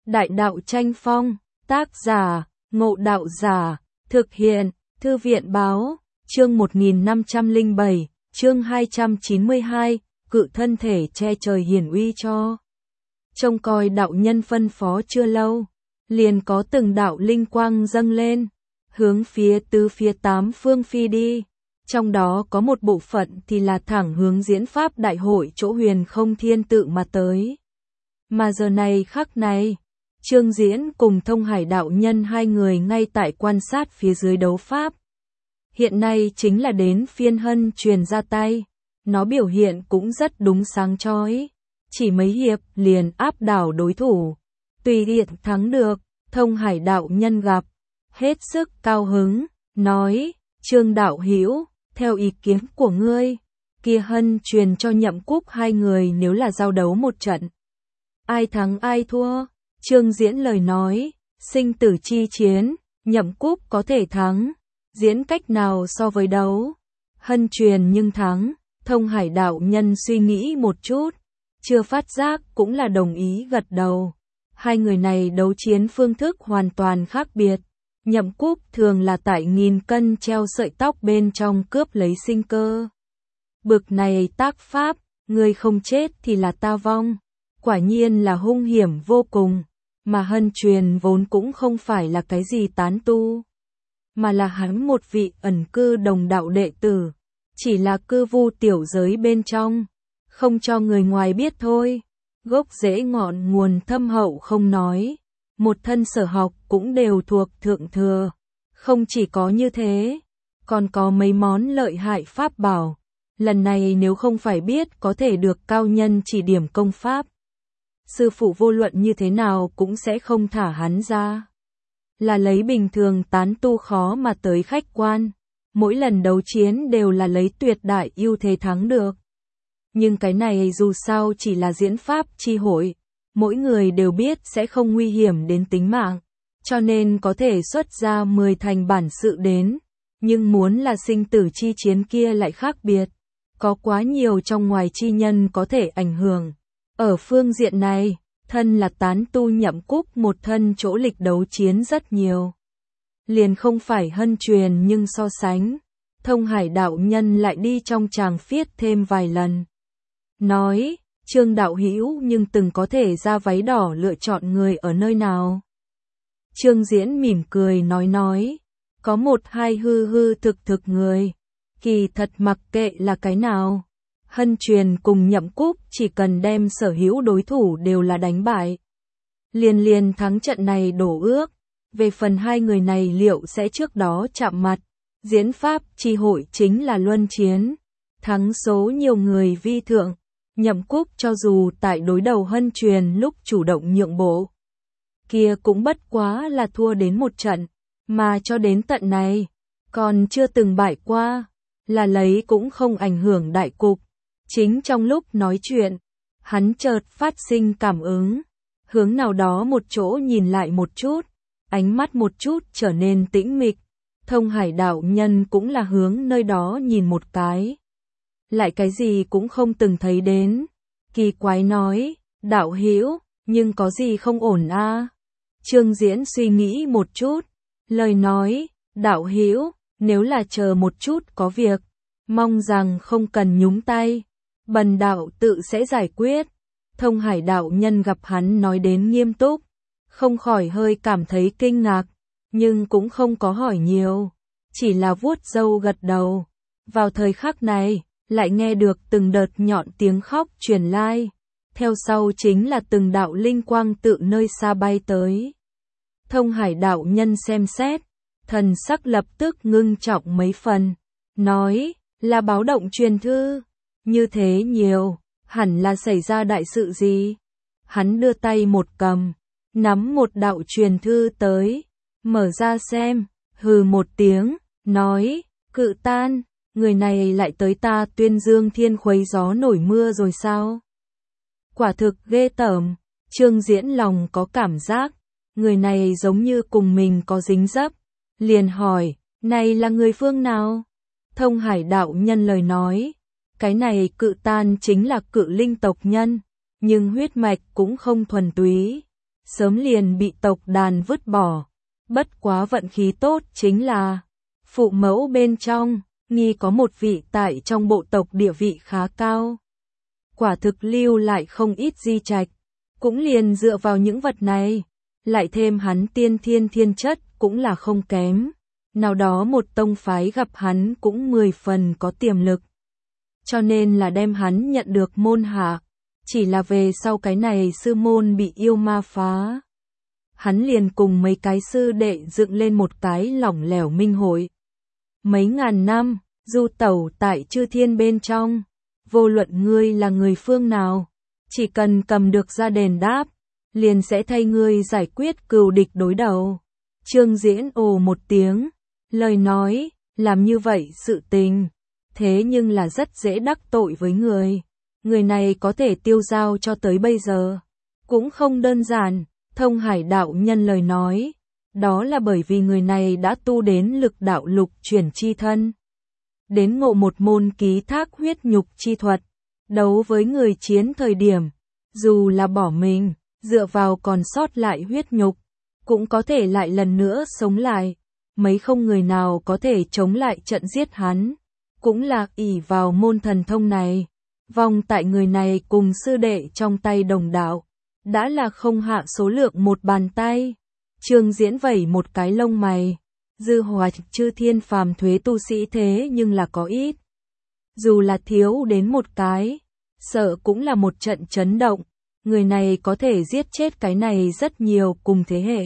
Đại đạo tranh phong, tác giả, Ngộ Đạo Giả, thực hiện, Thư viện báo, chương 1507, chương 292, cự thân thể che trời hiển uy cho. Trông coi đạo nhân phân phó chưa lâu, liền có từng đạo linh quang dâng lên, hướng phía tứ phía tám phương phi đi. Trong đó có một bộ phận thì là thẳng hướng diễn pháp đại hội chỗ Huyền Không Thiên Tự mà tới. Mà giờ này khắc này, Trương Diễn cùng Thông Hải đạo nhân hai người ngay tại quan sát phía dưới đấu pháp. Hiện nay chính là đến phiên Hân truyền ra tay, nó biểu hiện cũng rất đúng sáng chói, chỉ mấy hiệp liền áp đảo đối thủ, tùy tiện thắng được. Thông Hải đạo nhân gặp, hết sức cao hứng, nói: Trương đạo hữu, theo ý kiến của ngươi, kia Hân truyền cho Nhậm Cúc hai người nếu là giao đấu một trận, ai thắng ai thua? Trương Diễn lời nói, sinh tử chi chiến, Nhậm Cúc có thể thắng, diễn cách nào so với đấu? Hân truyền nhưng thắng. Thông Hải đạo nhân suy nghĩ một chút, chưa phát giác cũng là đồng ý gật đầu. Hai người này đấu chiến phương thức hoàn toàn khác biệt. Nhậm Cúc thường là tại nghìn cân treo sợi tóc bên trong cướp lấy sinh cơ. Bực này tác pháp, người không chết thì là ta vong, quả nhiên là hung hiểm vô cùng. Mà Hân truyền vốn cũng không phải là cái gì tán tu, mà là hắn một vị ẩn cư đồng đạo đệ tử, chỉ là cư vu tiểu giới bên trong, không cho người ngoài biết thôi. Gốc rễ ngọn nguồn thâm hậu không nói, một thân sở học cũng đều thuộc thượng thừa. Không chỉ có như thế, còn có mấy món lợi hại pháp bảo. Lần này nếu không phải biết có thể được cao nhân chỉ điểm công pháp, sư phụ vô luận như thế nào cũng sẽ không thả hắn ra. Là lấy bình thường tán tu khó mà tới khách quan, mỗi lần đấu chiến đều là lấy tuyệt đại ưu thế thắng được. Nhưng cái này dù sao chỉ là diễn pháp chi hội, mỗi người đều biết sẽ không nguy hiểm đến tính mạng, cho nên có thể xuất ra 10 thành bản sự đến. Nhưng muốn là sinh tử chi chiến kia lại khác biệt, có quá nhiều trong ngoài chi nhân có thể ảnh hưởng. Ở phương diện này, thân là tán tu Nhậm Cúc một thân chỗ lịch đấu chiến rất nhiều. Liền không phải Hân truyền nhưng so sánh, Thông Hải đạo nhân lại đi trong tràng phiết thêm vài lần. Nói: Trương đạo hữu nhưng từng có thể ra váy đỏ lựa chọn người ở nơi nào? Trương Diễn mỉm cười nói, có một hai hư thực người, kỳ thật mặc kệ là cái nào. Hân truyền cùng Nhậm Cúc chỉ cần đem sở hữu đối thủ đều là đánh bại, liền thắng trận này đổ ước. Về phần hai người này liệu sẽ trước đó chạm mặt, diễn pháp chi hội chính là luân chiến, thắng số nhiều người vi thượng. Nhậm Cúc cho dù tại đối đầu Hân truyền lúc chủ động nhượng bộ, kia cũng bất quá là thua đến một trận, mà cho đến tận này còn chưa từng bại qua, là lấy cũng không ảnh hưởng đại cục. Chính trong lúc nói chuyện, hắn chợt phát sinh cảm ứng, hướng nào đó một chỗ nhìn lại một chút, ánh mắt một chút trở nên tĩnh mịch. Thông Hải đạo nhân cũng là hướng nơi đó nhìn một cái, lại cái gì cũng không từng thấy đến. Kỳ quái nói: đạo hữu, nhưng có gì không ổn a? Trương Diễn suy nghĩ một chút, lời nói: đạo hữu, nếu là chờ một chút có việc, mong rằng không cần nhúng tay, bần đạo tự sẽ giải quyết. Thông Hải đạo nhân gặp hắn nói đến nghiêm túc, không khỏi hơi cảm thấy kinh ngạc, nhưng cũng không có hỏi nhiều, chỉ là vuốt râu gật đầu. Vào thời khắc này, lại nghe được từng đợt nhọn tiếng khóc truyền lai, theo sau chính là từng đạo linh quang tự nơi xa bay tới. Thông Hải đạo nhân xem xét, thần sắc lập tức ngưng trọng mấy phần, nói: là báo động truyền thư, như thế nhiều, hẳn là xảy ra đại sự gì. Hắn đưa tay một cầm, nắm một đạo truyền thư tới, mở ra xem, hừ một tiếng, nói: Cự Tan, người này lại tới ta Tuyên Dương Thiên khuấy gió nổi mưa rồi sao? Quả thực ghê tởm. Trương Diễn lòng có cảm giác, người này giống như cùng mình có dính dấp, liền hỏi: này là người phương nào? Thông Hải đạo nhân lời nói: cái này Cự Tan chính là Cự Linh tộc nhân, nhưng huyết mạch cũng không thuần túy, sớm liền bị tộc đàn vứt bỏ. Bất quá vận khí tốt chính là, phụ mẫu bên trong, nghi có một vị tại trong bộ tộc địa vị khá cao. Quả thực lưu lại không ít di trạch, cũng liền dựa vào những vật này, lại thêm hắn tiên thiên thiên chất cũng là không kém. Nào đó một tông phái gặp hắn cũng 10 phần có tiềm lực. Cho nên là đem hắn nhận được môn hạ, chỉ là về sau cái này sư môn bị yêu ma phá. Hắn liền cùng mấy cái sư đệ dựng lên một cái lỏng lẻo minh hội. Mấy ngàn năm, du tẩu tại chư thiên bên trong, vô luận ngươi là người phương nào, chỉ cần cầm được ra đền đáp, liền sẽ thay ngươi giải quyết cừu địch đối đầu. Trương Diễn ồ một tiếng, lời nói, làm như vậy sự tình, thế nhưng là rất dễ đắc tội với người. Người này có thể tiêu dao cho tới bây giờ, cũng không đơn giản. Thông Hải đạo nhân lời nói, đó là bởi vì người này đã tu đến lực đạo lục chuyển chi thân. Đến ngộ một môn ký thác huyết nhục chi thuật, đấu với người chiến thời điểm, dù là bỏ mình, dựa vào còn sót lại huyết nhục, cũng có thể lại lần nữa sống lại. Mấy không người nào có thể chống lại trận giết hắn, cũng là ỷ vào môn thần thông này. Vong tại người này cùng sư đệ trong tay đồng đạo, đã là không hạ số lượng một bàn tay. Trương Diễn vẩy một cái lông mày, dư hoạch chư thiên phàm thuế tu sĩ thế nhưng là có ít. Dù là thiếu đến một cái, sợ cũng là một trận chấn động, người này có thể giết chết cái này rất nhiều cùng thế hệ.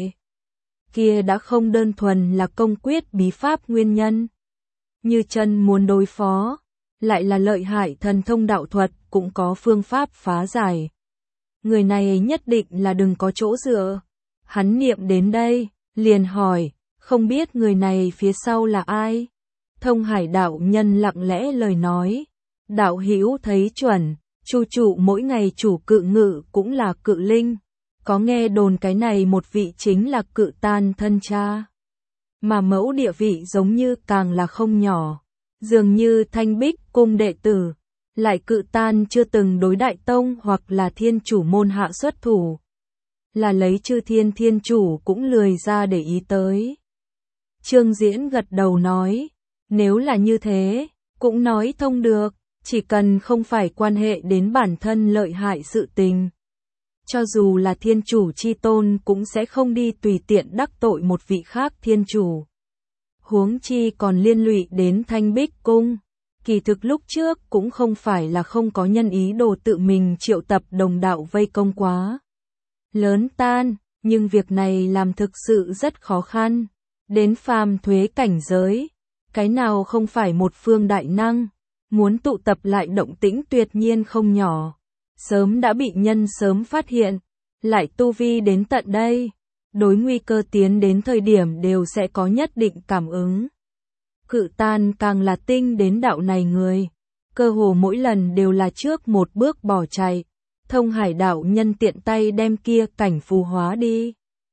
Kia đã không đơn thuần là công quyết bí pháp nguyên nhân. Như chân muốn đối phó, lại là lợi hại thần thông đạo thuật cũng có phương pháp phá giải. Người này nhất định là đừng có chỗ dựa. Hắn niệm đến đây, liền hỏi, không biết người này phía sau là ai? Thông Hải đạo nhân lặng lẽ lời nói, đạo hữu thấy chuẩn, chu trụ mỗi ngày chủ cự ngự cũng là cự linh. Có nghe đồn cái này một vị chính là cự tan thân cha. Mà mẫu địa vị giống như càng là không nhỏ. Dường như Thanh Bích cung đệ tử, lại cự tan chưa từng đối đại tông hoặc là thiên chủ môn hạ xuất thủ. Là lấy chư thiên thiên chủ cũng lười ra để ý tới. Trương Diễn gật đầu nói, nếu là như thế, cũng nói thông được, chỉ cần không phải quan hệ đến bản thân lợi hại sự tình. Cho dù là thiên chủ chi tôn cũng sẽ không đi tùy tiện đắc tội một vị khác thiên chủ. Huống chi còn liên lụy đến Thanh Bích cung. Kỳ thực lúc trước cũng không phải là không có nhân ý đồ tự mình triệu tập đồng đạo vây công quá lớn tan, nhưng việc này làm thực sự rất khó khăn. Đến phàm thuế cảnh giới, cái nào không phải một phương đại năng, muốn tụ tập lại động tĩnh tuyệt nhiên không nhỏ. Sớm đã bị nhân sớm phát hiện, lại tu vi đến tận đây, đối nguy cơ tiến đến thời điểm đều sẽ có nhất định cảm ứng. Cự tan càng là tinh đến đạo này người, cơ hồ mỗi lần đều là trước một bước bỏ chạy. Thông Hải đạo nhân tiện tay đem kia cảnh phù hóa đi.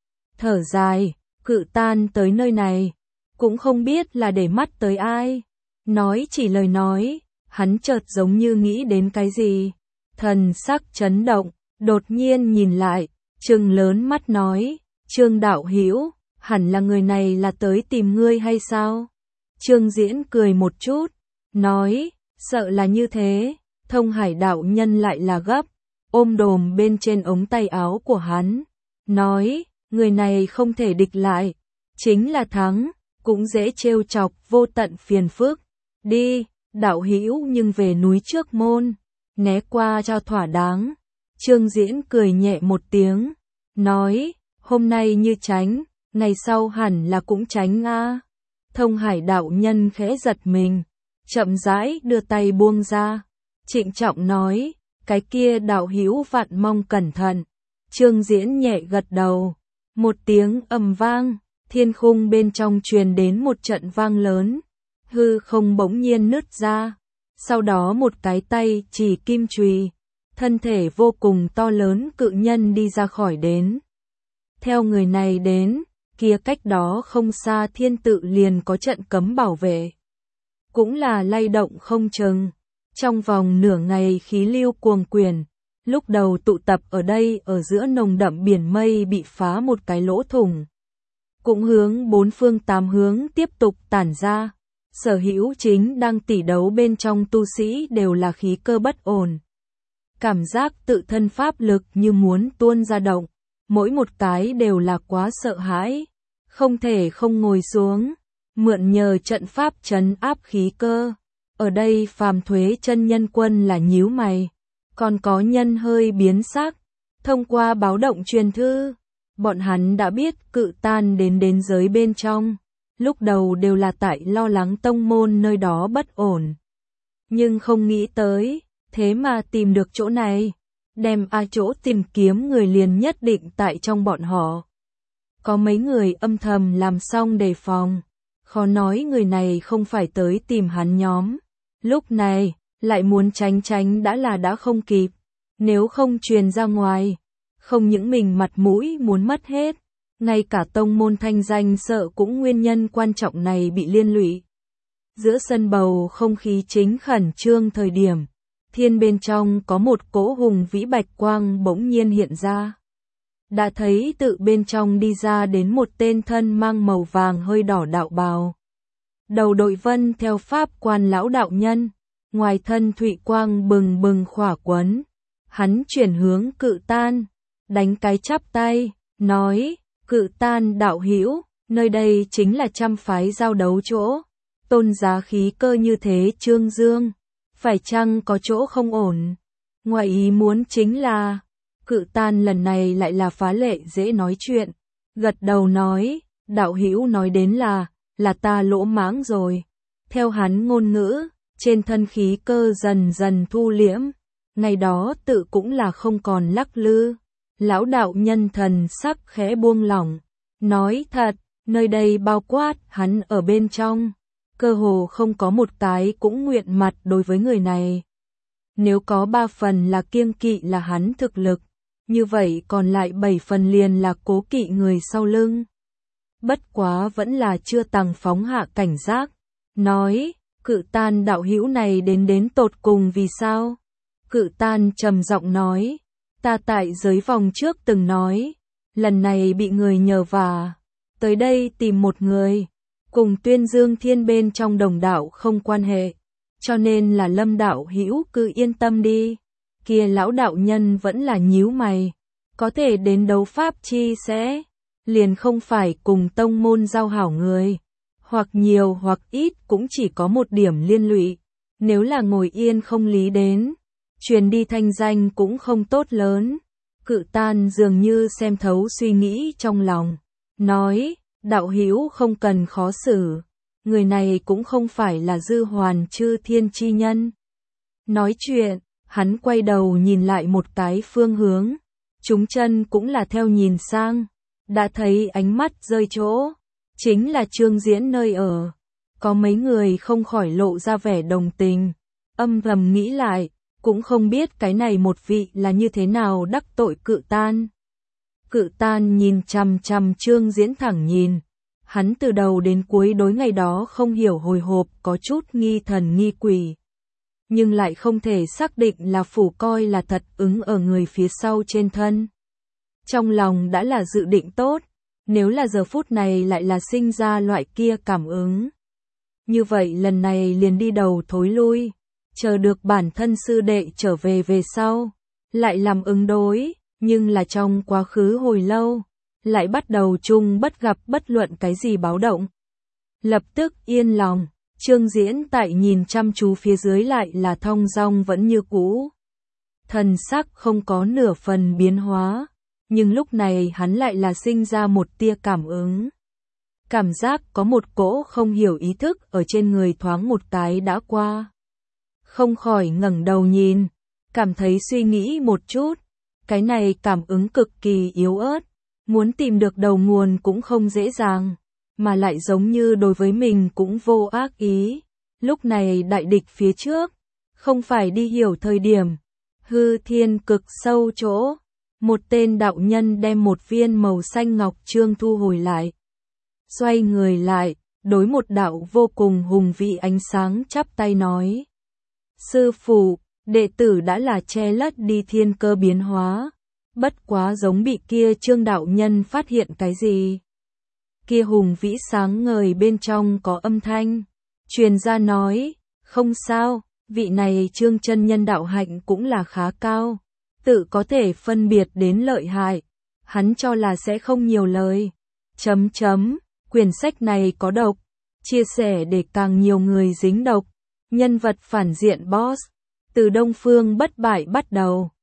Thở dài, cự tan tới nơi này, cũng không biết là để mắt tới ai. Nói chỉ lời nói, hắn chợt giống như nghĩ đến cái gì. Thần sắc chấn động, đột nhiên nhìn lại, trừng lớn mắt nói, Trương đạo hữu, hẳn là người này là tới tìm ngươi hay sao? Trương Diễn cười một chút, nói, sợ là như thế. Thông Hải đạo nhân lại là gấp, ôm đồm bên trên ống tay áo của hắn, nói, người này không thể địch lại, chính là thắng, cũng dễ trêu chọc vô tận phiền phức. Đi, đạo hữu nhưng về núi trước môn, né qua cho thỏa đáng. Trương Diễn cười nhẹ một tiếng, nói, hôm nay như tránh, ngày sau hẳn là cũng tránh a. Thông Hải đạo nhân khẽ giật mình, chậm rãi đưa tay buông ra, trịnh trọng nói, cái kia đạo hữu vạn mong cẩn thận. Trương Diễn nhẹ gật đầu, một tiếng ầm vang, thiên khung bên trong truyền đến một trận vang lớn, hư không bỗng nhiên nứt ra, sau đó một cái tay chỉ kim chùy, thân thể vô cùng to lớn cự nhân đi ra khỏi đến. Theo người này đến, kia cách đó không xa thiên tự liền có trận cấm bảo vệ. Cũng là lay động không chừng, trong vòng nửa ngày khí lưu cuồng quyển, Lúc đầu tụ tập ở đây ở giữa nồng đậm biển mây bị phá một cái lỗ thủng. Cũng hướng bốn phương tám hướng tiếp tục tản ra. Sở hữu chính đang tỉ đấu bên trong tu sĩ đều là khí cơ bất ổn. Cảm giác tự thân pháp lực như muốn tuôn ra động. Mỗi một cái đều là quá sợ hãi. Không thể không ngồi xuống. Mượn nhờ trận pháp trấn áp khí cơ. Ở đây Phàm Thuế chân nhân quân là nhíu mày. Còn có nhân hơi biến sắc. Thông qua báo động truyền thư, bọn hắn đã biết Cự Tan đến giới bên trong. Lúc đầu đều là tại lo lắng tông môn nơi đó bất ổn. Nhưng không nghĩ tới, thế mà tìm được chỗ này. Đem chỗ tìm kiếm người liền nhất định tại trong bọn họ. Có mấy người âm thầm làm xong đề phòng. Khó nói người này không phải tới tìm hắn nhóm. Lúc này, lại muốn tránh đã không kịp. Nếu không truyền ra ngoài, không những mình mặt mũi muốn mất hết, ngay cả tông môn thanh danh sợ cũng nguyên nhân quan trọng này bị liên lụy. Giữa sân bầu không khí chính khẩn trương thời điểm, thiên bên trong có một cỗ hùng vĩ bạch quang bỗng nhiên hiện ra. Đã thấy tự bên trong đi ra đến một tên thân mang màu vàng hơi đỏ đạo bào. Đầu đội vân theo pháp quan lão đạo nhân, ngoài thân thụy quang bừng bừng khỏa quấn. Hắn chuyển hướng Cự Tan, đánh cái chắp tay, nói, Cự Tan đạo hữu, nơi đây chính là trăm phái giao đấu chỗ. Tôn giá khí cơ như thế trương dương, phải chăng có chỗ không ổn? Ngoài ý muốn chính là, Cự Tan lần này lại là phá lệ dễ nói chuyện. Gật đầu nói, đạo hữu nói đến là ta lỗ mãng rồi. Theo hắn ngôn ngữ, trên thân khí cơ dần dần thu liễm. Ngày đó tự cũng là không còn lắc lư. Lão đạo nhân thần sắc khẽ buông lỏng. Nói thật, nơi đây bao quát hắn ở bên trong. Cơ hồ không có một cái cũng nguyện mặt đối với người này. Nếu có 3 phần là kiêng kỵ là hắn thực lực. Như vậy còn lại 7 phần liền là cố kỵ người sau lưng. Bất quá vẫn là chưa tăng phóng hạ cảnh giác. Nói, Cự Tan đạo hữu này đến tột cùng vì sao? Cự Tan trầm giọng nói, ta tại giới vòng trước từng nói, lần này bị người nhờ vả, tới đây tìm một người, cùng Tuyên Dương Thiên bên trong đồng đạo không quan hệ, cho nên là Lâm đạo hữu cứ yên tâm đi. Kia lão đạo nhân vẫn là nhíu mày, có thể đến đấu pháp chi sẽ, liền không phải cùng tông môn giao hảo người, hoặc nhiều hoặc ít cũng chỉ có một điểm liên lụy, nếu là ngồi yên không lý đến. Truyền đi thanh danh cũng không tốt lớn. Cự Tan dường như xem thấu suy nghĩ trong lòng. Nói, đạo hữu không cần khó xử. Người này cũng không phải là Dư Hoàn Chư Thiên chi nhân. Nói chuyện, hắn quay đầu nhìn lại một cái phương hướng. Chúng chân cũng là theo nhìn sang. Đã thấy ánh mắt rơi chỗ. Chính là Trương Diễn nơi ở. Có mấy người không khỏi lộ ra vẻ đồng tình. Âm thầm nghĩ lại. Cũng không biết cái này một vị là như thế nào đắc tội Cự Tan. Cự Tan nhìn chằm chằm Trương Diễn thẳng nhìn. Hắn từ đầu đến cuối đối ngày đó không hiểu hồi hộp có chút nghi thần nghi quỷ. Nhưng lại không thể xác định là phủ coi là thật ứng ở người phía sau trên thân. Trong lòng đã là dự định tốt. Nếu là giờ phút này lại là sinh ra loại kia cảm ứng. Như vậy lần này liền đi đầu thối lui. Chờ được bản thân sư đệ trở về sau, lại làm ứng đối, nhưng là trong quá khứ hồi lâu, lại bắt đầu chung bất gặp bất luận cái gì báo động. Lập tức yên lòng, Trương Diễn tại nhìn chăm chú phía dưới lại là thong dong vẫn như cũ. Thần sắc không có nửa phần biến hóa, nhưng lúc này hắn lại là sinh ra một tia cảm ứng. Cảm giác có một cỗ không hiểu ý thức ở trên người thoáng một cái đã qua. Không khỏi ngẩng đầu nhìn, cảm thấy suy nghĩ một chút, cái này cảm ứng cực kỳ yếu ớt, muốn tìm được đầu nguồn cũng không dễ dàng, mà lại giống như đối với mình cũng vô ác ý. Lúc này đại địch phía trước, không phải đi hiểu thời điểm, hư thiên cực sâu chỗ, một tên đạo nhân đem một viên màu xanh ngọc trương thu hồi lại. Xoay người lại, đối một đạo vô cùng hùng vĩ ánh sáng chắp tay nói. Sư phụ, đệ tử đã là che lấp đi thiên cơ biến hóa. Bất quá giống bị kia Trương đạo nhân phát hiện cái gì. Kia hùng vĩ sáng ngời bên trong có âm thanh. Truyền ra nói, không sao, vị này Trương chân nhân đạo hạnh cũng là khá cao. Tự có thể phân biệt đến lợi hại. Hắn cho là sẽ không nhiều lời. Quyển sách này có độc. Chia sẻ để càng nhiều người dính độc. Nhân vật phản diện boss. Từ Đông Phương bất bại bắt đầu.